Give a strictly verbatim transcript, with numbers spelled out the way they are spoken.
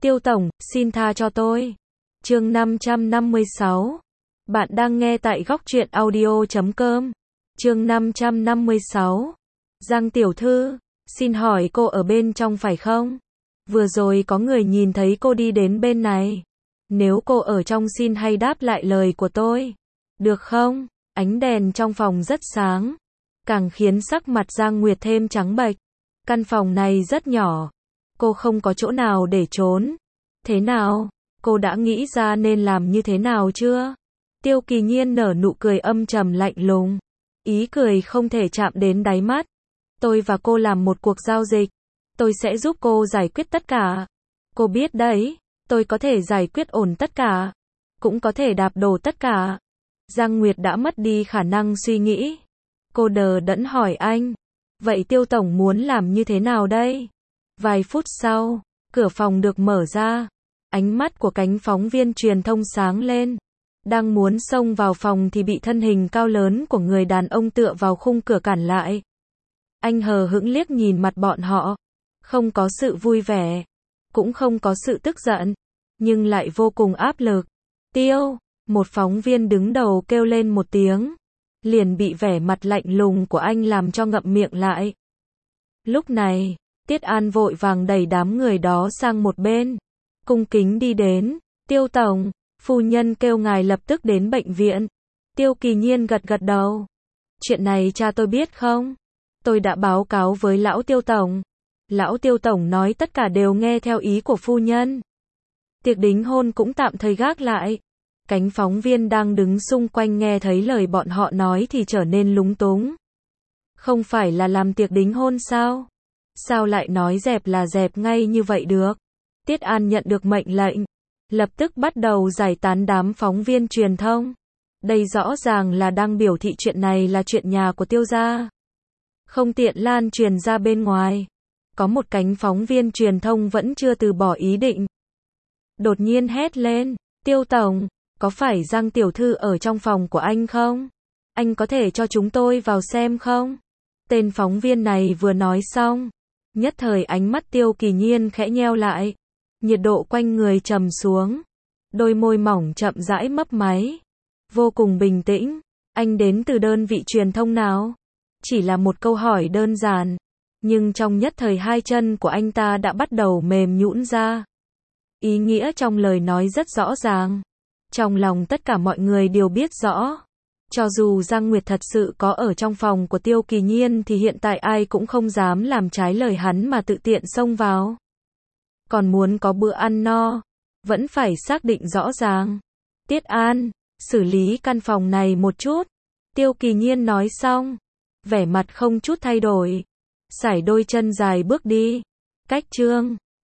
Tiêu tổng, xin tha cho tôi. Chương năm trăm năm mươi sáu. Bạn đang nghe tại góc truyện audio chấm com. Chương năm trăm năm mươi sáu. Giang tiểu thư, xin hỏi cô ở bên trong phải không? Vừa rồi có người nhìn thấy cô đi đến bên này. Nếu cô ở trong xin hay đáp lại lời của tôi. Được không? Ánh đèn trong phòng rất sáng, càng khiến sắc mặt Giang Nguyệt thêm trắng bệch. Căn phòng này rất nhỏ, cô không có chỗ nào để trốn. Thế nào? Cô đã nghĩ ra nên làm như thế nào chưa? Tiêu Kỳ Nhiên nở nụ cười âm trầm lạnh lùng. Ý cười không thể chạm đến đáy mắt. Tôi và cô làm một cuộc giao dịch. Tôi sẽ giúp cô giải quyết tất cả. Cô biết đấy, tôi có thể giải quyết ổn tất cả, cũng có thể đạp đổ tất cả. Giang Nguyệt đã mất đi khả năng suy nghĩ. Cô đờ đẫn hỏi anh. Vậy Tiêu tổng muốn làm như thế nào đây? Vài phút sau, cửa phòng được mở ra. Ánh mắt của cánh phóng viên truyền thông sáng lên. Đang muốn xông vào phòng thì bị thân hình cao lớn của người đàn ông tựa vào khung cửa cản lại. Anh hờ hững liếc nhìn mặt bọn họ. Không có sự vui vẻ, cũng không có sự tức giận, nhưng lại vô cùng áp lực. Tiêu, một phóng viên đứng đầu kêu lên một tiếng. Liền bị vẻ mặt lạnh lùng của anh làm cho ngậm miệng lại. Lúc này, Tiết An vội vàng đẩy đám người đó sang một bên. Cung kính đi đến. Tiêu tổng, phu nhân kêu ngài lập tức đến bệnh viện. Tiêu Kỳ Nhiên gật gật đầu. Chuyện này cha tôi biết không? Tôi đã báo cáo với lão Tiêu tổng. Lão Tiêu tổng nói tất cả đều nghe theo ý của phu nhân. Tiệc đính hôn cũng tạm thời gác lại. Cánh phóng viên đang đứng xung quanh nghe thấy lời bọn họ nói thì trở nên lúng túng. Không phải là làm tiệc đính hôn sao? Sao lại nói dẹp là dẹp ngay như vậy được? Tiết An nhận được mệnh lệnh, lập tức bắt đầu giải tán đám phóng viên truyền thông. Đây rõ ràng là đang biểu thị chuyện này là chuyện nhà của Tiêu gia, không tiện lan truyền ra bên ngoài. Có một cánh phóng viên truyền thông vẫn chưa từ bỏ ý định. Đột nhiên hét lên, Tiêu tổng, có phải Giang tiểu thư ở trong phòng của anh không? Anh có thể cho chúng tôi vào xem không? Tên phóng viên này vừa nói xong, nhất thời ánh mắt Tiêu Kỳ Nhiên khẽ nheo lại. Nhiệt độ quanh người trầm xuống. Đôi môi mỏng chậm rãi mấp máy. Vô cùng bình tĩnh. Anh đến từ đơn vị truyền thông nào? Chỉ là một câu hỏi đơn giản. Nhưng trong nhất thời hai chân của anh ta đã bắt đầu mềm nhũn ra. Ý nghĩa trong lời nói rất rõ ràng. Trong lòng tất cả mọi người đều biết rõ. Cho dù Giang Nguyệt thật sự có ở trong phòng của Tiêu Kỳ Nhiên thì hiện tại ai cũng không dám làm trái lời hắn mà tự tiện xông vào. Còn muốn có bữa ăn no, vẫn phải xác định rõ ràng. Tiết An, xử lý căn phòng này một chút. Tiêu Kỳ Nhiên nói xong, vẻ mặt không chút thay đổi. Sải đôi chân dài bước đi. Cách chương